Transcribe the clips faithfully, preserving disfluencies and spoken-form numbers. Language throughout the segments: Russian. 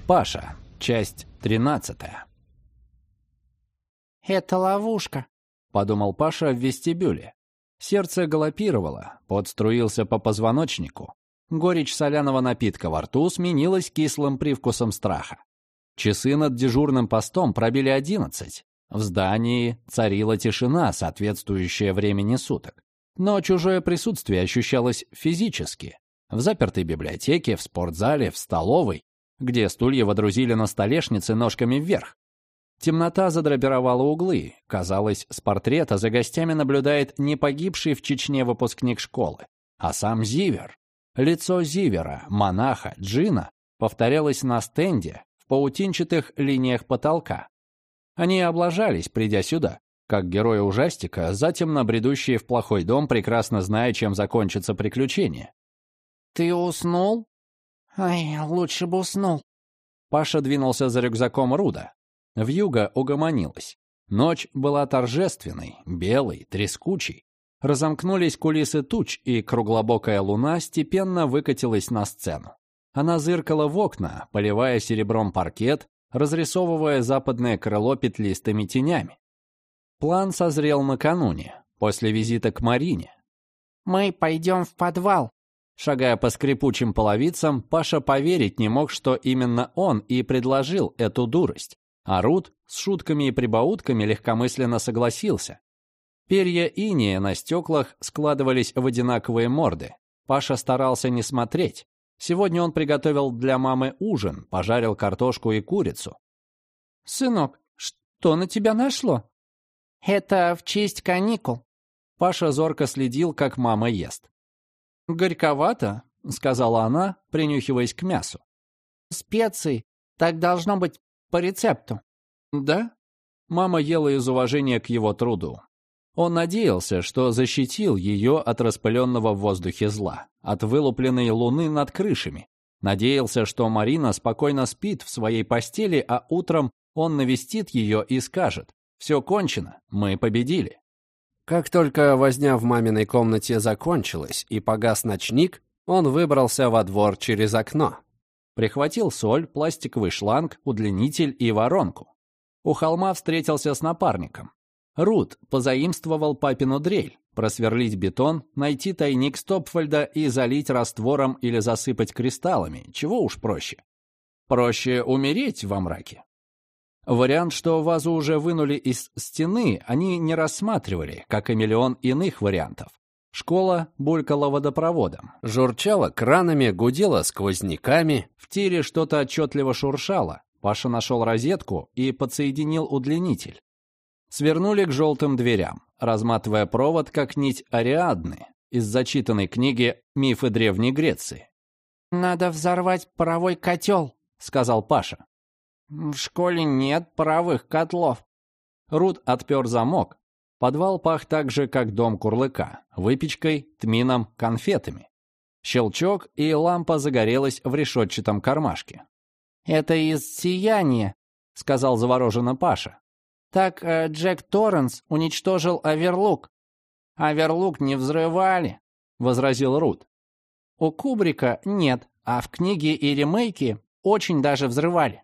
Паша. Часть тринадцатая. «Это ловушка», — подумал Паша в вестибюле. Сердце галопировало, пот струился по позвоночнику. Горечь соляного напитка во рту сменилась кислым привкусом страха. Часы над дежурным постом пробили одиннадцать. В здании царила тишина, соответствующая времени суток. Но чужое присутствие ощущалось физически. В запертой библиотеке, в спортзале, в столовой, где стулья водрузили на столешнице ножками вверх. Темнота задрапировала углы. Казалось, с портрета за гостями наблюдает не погибший в Чечне выпускник школы, а сам Зивер. Лицо Зивера, монаха, джина, повторялось на стенде в паутинчатых линиях потолка. Они облажались, придя сюда, как герои ужастика, затемно бредущие в плохой дом, прекрасно зная, чем закончится приключение. «Ты уснул?» «Ай, лучше бы уснул». Паша двинулся за рюкзаком Руда. Вьюга угомонилась. Ночь была торжественной, белой, трескучей. Разомкнулись кулисы туч, и круглобокая луна степенно выкатилась на сцену. Она зыркала в окна, поливая серебром паркет, разрисовывая западное крыло петлистыми тенями. План созрел накануне, после визита к Марине. «Мы пойдем в подвал». Шагая по скрипучим половицам, Паша поверить не мог, что именно он и предложил эту дурость, а Руд с шутками и прибаутками легкомысленно согласился. Перья инея на стеклах складывались в одинаковые морды. Паша старался не смотреть. Сегодня он приготовил для мамы ужин, пожарил картошку и курицу. «Сынок, что на тебя нашло?» «Это в честь каникул». Паша зорко следил, как мама ест. «Горьковато», — сказала она, принюхиваясь к мясу. «Специи. Так должно быть по рецепту». «Да?» Мама ела из уважения к его труду. Он надеялся, что защитил ее от распыленного в воздухе зла, от вылупленной луны над крышами. Надеялся, что Марина спокойно спит в своей постели, а утром он навестит ее и скажет: «Все кончено, мы победили». Как только возня в маминой комнате закончилась и погас ночник, он выбрался во двор через окно. Прихватил соль, пластиковый шланг, удлинитель и воронку. У холма встретился с напарником. Руд позаимствовал папину дрель, просверлить бетон, найти тайник Стопфельда и залить раствором или засыпать кристаллами, чего уж проще. Проще умереть во мраке. Вариант, что вазу уже вынули из стены, они не рассматривали, как и миллион иных вариантов. Школа булькала водопроводом, журчала кранами, гудела сквозняками, в тире что-то отчетливо шуршало. Паша нашел розетку и подсоединил удлинитель. Свернули к желтым дверям, разматывая провод, как нить Ариадны из зачитанной книги «Мифы Древней Греции». «Надо взорвать паровой котел», — сказал Паша. «В школе нет паровых котлов». Руд отпер замок. Подвал пах так же, как дом Курлыка, выпечкой, тмином, конфетами. Щелчок, и лампа загорелась в решетчатом кармашке. «Это из сияния», — сказал завороженно Паша. «Так э, Джек Торренс уничтожил Оверлук». «Оверлук не взрывали», — возразил Руд. «У Кубрика нет, а в книге и ремейке очень даже взрывали».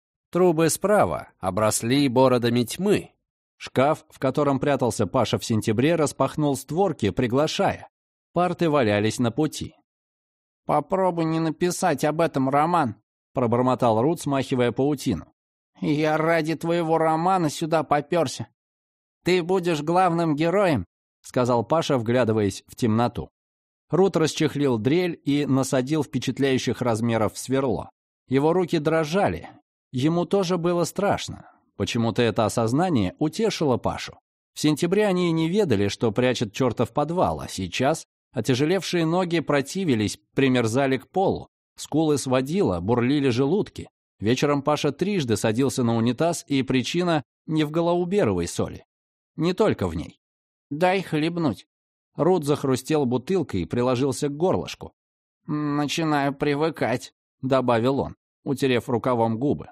Трубы справа обросли бородами тьмы. Шкаф, в котором прятался Паша в сентябре, распахнул створки, приглашая. Парты валялись на пути. «Попробуй не написать об этом роман», — пробормотал Руд, смахивая паутину. «Я ради твоего романа сюда попёрся». «Ты будешь главным героем», — сказал Паша, вглядываясь в темноту. Руд расчехлил дрель и насадил впечатляющих размеров сверло. Его руки дрожали. Ему тоже было страшно. Почему-то это осознание утешило Пашу. В сентябре они и не ведали, что прячет чертов подвал, а сейчас отяжелевшие ноги противились, примерзали к полу. Скулы сводило, бурлили желудки. Вечером Паша трижды садился на унитаз, и причина не в голоуберовой соли. Не только в ней. «Дай хлебнуть». Руд захрустел бутылкой и приложился к горлышку. «Начинаю привыкать», — добавил он, утерев рукавом губы.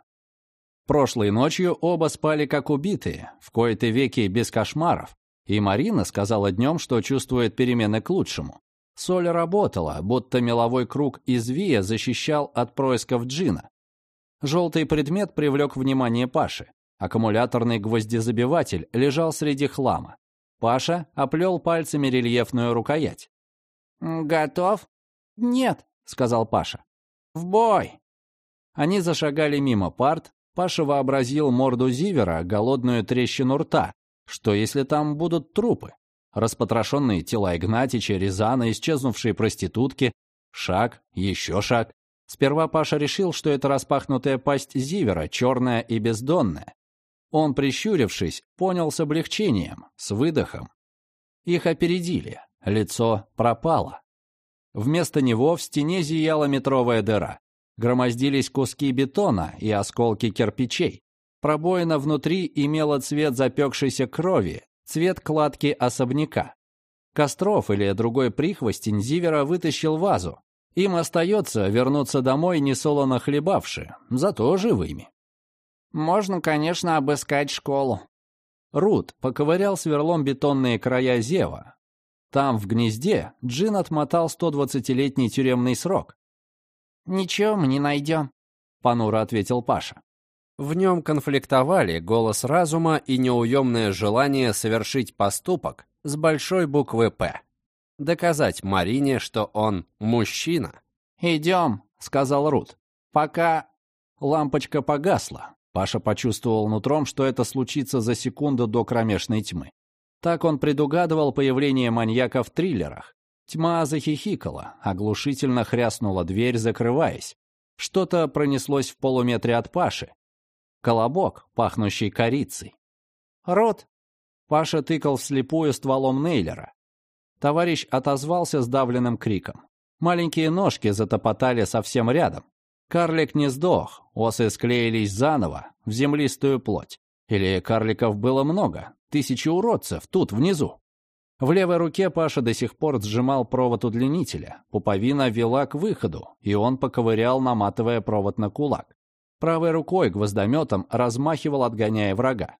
Прошлой ночью оба спали как убитые, в кои-то веки без кошмаров, и Марина сказала днем, что чувствует перемены к лучшему. Соль работала, будто меловой круг из Вия защищал от происков джина. Желтый предмет привлек внимание Паши. Аккумуляторный гвоздезабиватель лежал среди хлама. Паша оплел пальцами рельефную рукоять. «Готов?» «Нет», — сказал Паша. «В бой!» Они зашагали мимо парт. Паша вообразил морду Зивера, голодную трещину рта. Что, если там будут трупы? Распотрошенные тела Игнатича, Рязана, исчезнувшие проститутки. Шаг, еще шаг. Сперва Паша решил, что это распахнутая пасть Зивера, черная и бездонная. Он, прищурившись, понял с облегчением, с выдохом. Их опередили, лицо пропало. Вместо него в стене зияла метровая дыра. Громоздились куски бетона и осколки кирпичей. Пробоина внутри имела цвет запекшейся крови, цвет кладки особняка. Костров или другой прихвостень Зивера вытащил вазу. Им остается вернуться домой несолоно хлебавши, зато живыми. «Можно, конечно, обыскать школу». Рут поковырял сверлом бетонные края зева. Там, в гнезде, Джин отмотал сто двадцатилетний тюремный срок. «Ничего мы не найдем», — понуро ответил Паша. В нем конфликтовали голос разума и неуемное желание совершить поступок с большой буквы «П». Доказать Марине, что он мужчина. «Идем», — сказал Рут. «Пока...» Лампочка погасла. Паша почувствовал нутром, что это случится за секунду до кромешной тьмы. Так он предугадывал появление маньяка в триллерах. Тьма захихикала, оглушительно хряснула дверь, закрываясь. Что-то пронеслось в полуметре от Паши. Колобок, пахнущий корицей. «Рут!» Паша тыкал вслепую стволом Нейлера. Товарищ отозвался сдавленным криком. Маленькие ножки затопотали совсем рядом. Карлик не сдох, осы склеились заново в землистую плоть. Или карликов было много, тысячи уродцев тут, внизу. В левой руке Паша до сих пор сжимал провод удлинителя. Пуповина вела к выходу, и он поковырял, наматывая провод на кулак. Правой рукой гвоздометом размахивал, отгоняя врага.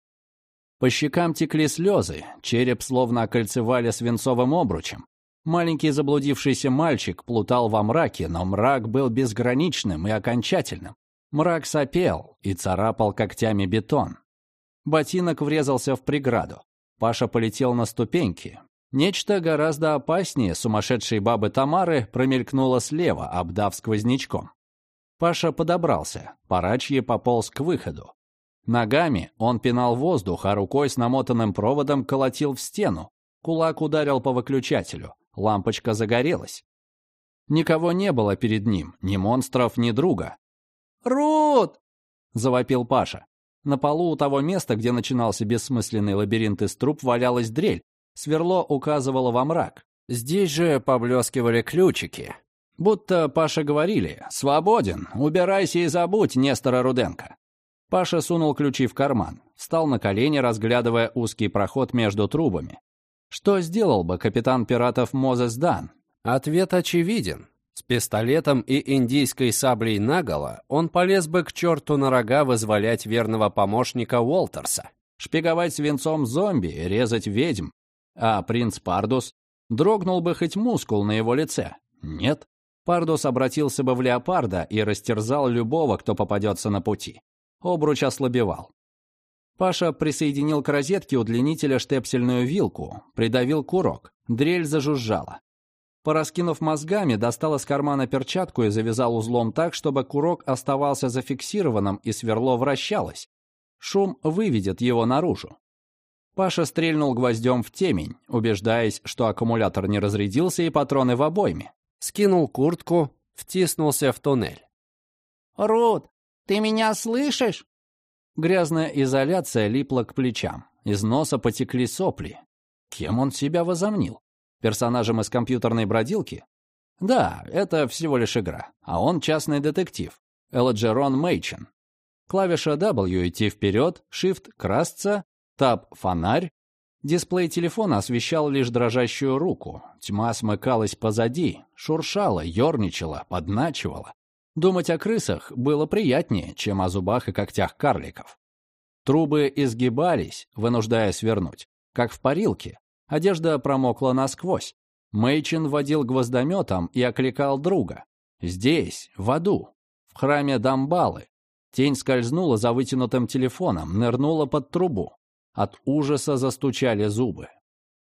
По щекам текли слезы, череп словно окольцевали свинцовым обручем. Маленький заблудившийся мальчик плутал во мраке, но мрак был безграничным и окончательным. Мрак сопел и царапал когтями бетон. Ботинок врезался в преграду. Паша полетел на ступеньки. Нечто гораздо опаснее сумасшедшей бабы Тамары промелькнуло слева, обдав сквознячком. Паша подобрался, порачье пополз к выходу. Ногами он пинал воздух, а рукой с намотанным проводом колотил в стену. Кулак ударил по выключателю. Лампочка загорелась. Никого не было перед ним, ни монстров, ни друга. «Рут!» — завопил Паша. На полу у того места, где начинался бессмысленный лабиринт из труб, валялась дрель. Сверло указывало во мрак. Здесь же поблескивали ключики. Будто Паше говорили: «Свободен, убирайся и забудь Нестора Руденко». Паша сунул ключи в карман, встал на колени, разглядывая узкий проход между трубами. Что сделал бы капитан пиратов Мозес Дан? Ответ очевиден. С пистолетом и индийской саблей наголо он полез бы к черту на рога вызволять верного помощника Уолтерса. Шпиговать свинцом зомби, резать ведьм. А принц Пардус? Дрогнул бы хоть мускул на его лице. Нет. Пардус обратился бы в леопарда и растерзал любого, кто попадется на пути. Обруч ослабевал. Паша присоединил к розетке удлинителя штепсельную вилку, придавил курок. Дрель зажужжала. Пораскинув мозгами, достал из кармана перчатку и завязал узлом так, чтобы курок оставался зафиксированным и сверло вращалось. Шум выведет его наружу. Паша стрельнул гвоздем в темень, убеждаясь, что аккумулятор не разрядился и патроны в обойме. Скинул куртку, втиснулся в туннель. «Рут, ты меня слышишь?» Грязная изоляция липла к плечам. Из носа потекли сопли. Кем он себя возомнил? Персонажем из компьютерной бродилки? Да, это всего лишь игра. А он частный детектив. Элджерон Мэйчен. Клавиша W — идти вперед, Shift — красться, Tab — фонарь. Дисплей телефона освещал лишь дрожащую руку. Тьма смыкалась позади, шуршала, ерничала, подначивала. Думать о крысах было приятнее, чем о зубах и когтях карликов. Трубы изгибались, вынуждая свернуть, как в парилке. Одежда промокла насквозь. Мэйчин водил гвоздометом и окликал друга. Здесь, в аду, в храме Дамбалы. Тень скользнула за вытянутым телефоном, нырнула под трубу. От ужаса застучали зубы.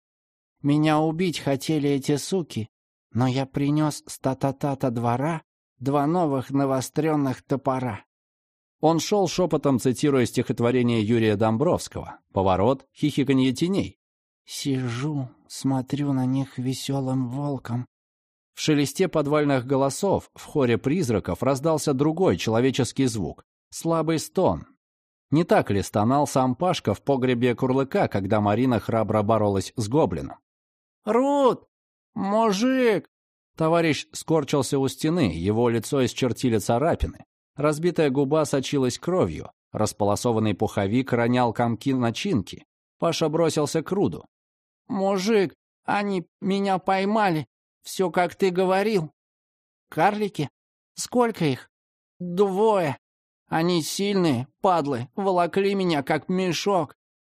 «Меня убить хотели эти суки, но я принес с та-та-та-та двора два новых навостренных топора». Он шел шепотом, цитируя стихотворение Юрия Домбровского. Поворот, хихиканье теней. «Сижу, смотрю на них веселым волком». В шелесте подвальных голосов в хоре призраков раздался другой человеческий звук. Слабый стон. Не так ли стонал сам Пашка в погребе Курлыка, когда Марина храбро боролась с гоблином? «Рут! Мужик!» Товарищ скорчился у стены, его лицо исчертили царапины. Разбитая губа сочилась кровью, располосованный пуховик ронял комки начинки. Паша бросился к Руду. «Мужик, они меня поймали, все как ты говорил. Карлики? Сколько их? Двое. Они сильные, падлы, волокли меня как мешок.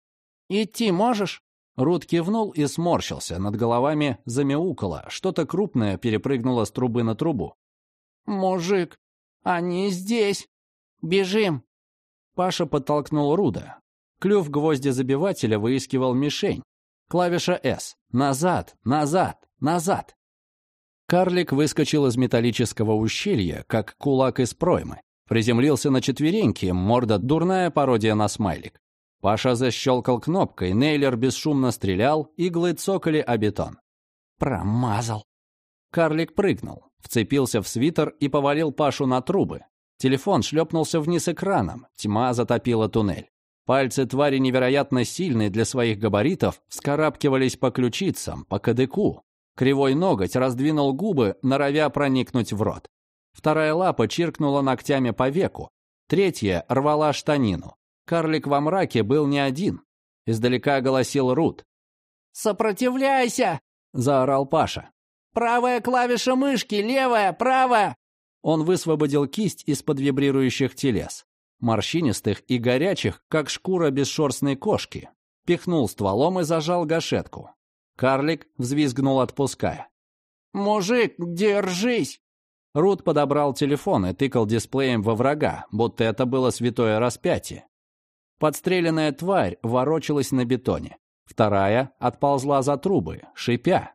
Идти можешь?» Руд кивнул и сморщился, над головами замяукало, что-то крупное перепрыгнуло с трубы на трубу. «Мужик, они здесь. Бежим!» Паша подтолкнул Руда. Клюв гвоздезабивателя выискивал мишень. Клавиша «С». Назад, назад, назад. Карлик выскочил из металлического ущелья, как кулак из проймы. Приземлился на четвереньки, морда дурная пародия на смайлик. Паша защелкал кнопкой, Нейлер бесшумно стрелял, иглы цокали о бетон. «Промазал!» Карлик прыгнул, вцепился в свитер и повалил Пашу на трубы. Телефон шлепнулся вниз экраном, тьма затопила туннель. Пальцы твари невероятно сильные для своих габаритов вскарабкивались по ключицам, по кадыку. Кривой ноготь раздвинул губы, норовя проникнуть в рот. Вторая лапа чиркнула ногтями по веку. Третья рвала штанину. Карлик во мраке был не один. Издалека голосил Руд. «Сопротивляйся!» — заорал Паша. «Правая клавиша мышки, левая, правая!» Он высвободил кисть из-под вибрирующих телес. Морщинистых и горячих, как шкура бесшерстной кошки. Пихнул стволом и зажал гашетку. Карлик взвизгнул, отпуская. «Мужик, держись!» Руд подобрал телефон и тыкал дисплеем во врага, будто это было святое распятие. Подстреленная тварь ворочалась на бетоне. Вторая отползла за трубы, шипя.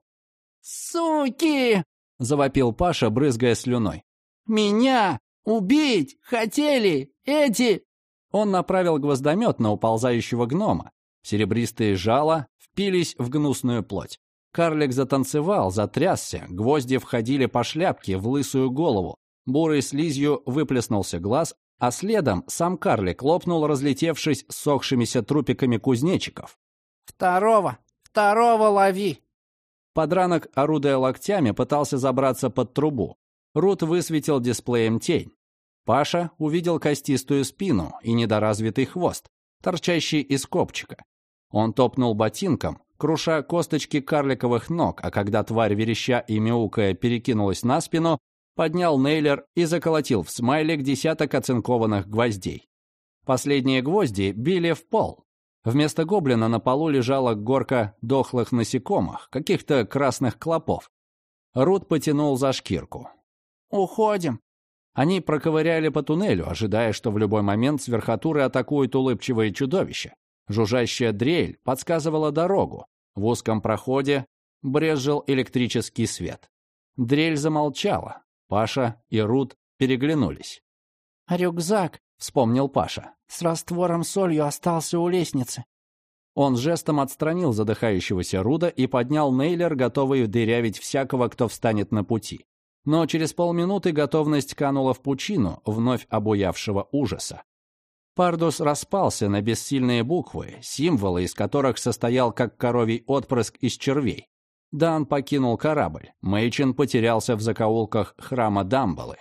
«Суки!» — завопил Паша, брызгая слюной. «Меня убить хотели эти...» Он направил гвоздомет на уползающего гнома. Серебристые жала впились в гнусную плоть. Карлик затанцевал, затрясся, гвозди входили по шляпке в лысую голову. Бурой слизью выплеснулся глаз, а следом сам карлик лопнул, разлетевшись ссохшимися трупиками кузнечиков. «Второго! Второго лови!» Подранок, орудуя локтями, пытался забраться под трубу. Рут высветил дисплеем тень. Паша увидел костистую спину и недоразвитый хвост, торчащий из копчика. Он топнул ботинком, круша косточки карликовых ног, а когда тварь, вереща и мяукая, перекинулась на спину, поднял Нейлер и заколотил в смайлик десяток оцинкованных гвоздей. Последние гвозди били в пол. Вместо гоблина на полу лежала горка дохлых насекомых, каких-то красных клопов. Рут потянул за шкирку. «Уходим!» Они проковыряли по туннелю, ожидая, что в любой момент с верхотуры атакуют улыбчивые чудовища. Жужжащая дрель подсказывала дорогу. В узком проходе брезжил электрический свет. Дрель замолчала. Паша и Рут переглянулись. «Рюкзак», — вспомнил Паша. «с раствором солью остался у лестницы». Он жестом отстранил задыхающегося Руда и поднял Нейлер, готовый дырявить всякого, кто встанет на пути. Но через полминуты готовность канула в пучину вновь обуявшего ужаса. Пардус распался на бессильные буквы, символы из которых состоял как коровий отпрыск из червей. Дан покинул корабль, Мэйчин потерялся в закоулках храма Дамбалы.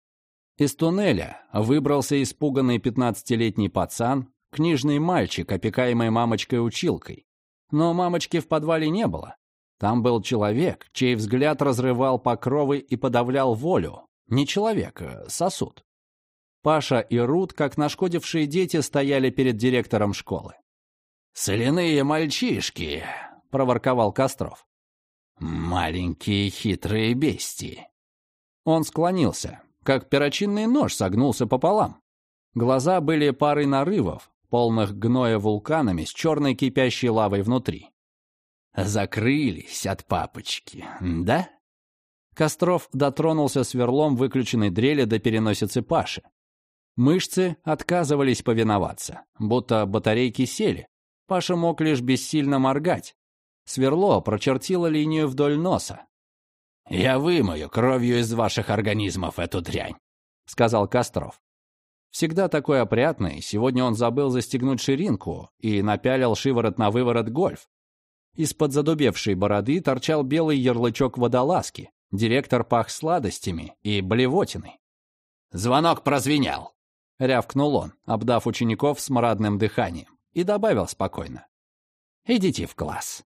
Из туннеля выбрался испуганный пятнадцатилетний пацан, книжный мальчик, опекаемый мамочкой-училкой. Но мамочки в подвале не было. Там был человек, чей взгляд разрывал покровы и подавлял волю. Не человек, а сосуд. Паша и Рут, как нашкодившие дети, стояли перед директором школы. «Соляные мальчишки!» — проворковал Костров. «Маленькие хитрые бестии!» Он склонился, как перочинный нож согнулся пополам. Глаза были парой нарывов, полных гноя вулканами с черной кипящей лавой внутри. «Закрылись от папочки, да?» Костров дотронулся сверлом выключенной дрели до переносицы Паши. Мышцы отказывались повиноваться, будто батарейки сели. Паша мог лишь бессильно моргать. Сверло прочертило линию вдоль носа. «Я вымою кровью из ваших организмов эту дрянь», — сказал Костров. Всегда такой опрятный, сегодня он забыл застегнуть ширинку и напялил шиворот на выворот гольф. Из-под задубевшей бороды торчал белый ярлычок водолазки. Директор пах сладостями и блевотиной. «Звонок прозвенел», — рявкнул он, обдав учеников смрадным дыханием, и добавил спокойно. «Идите в класс».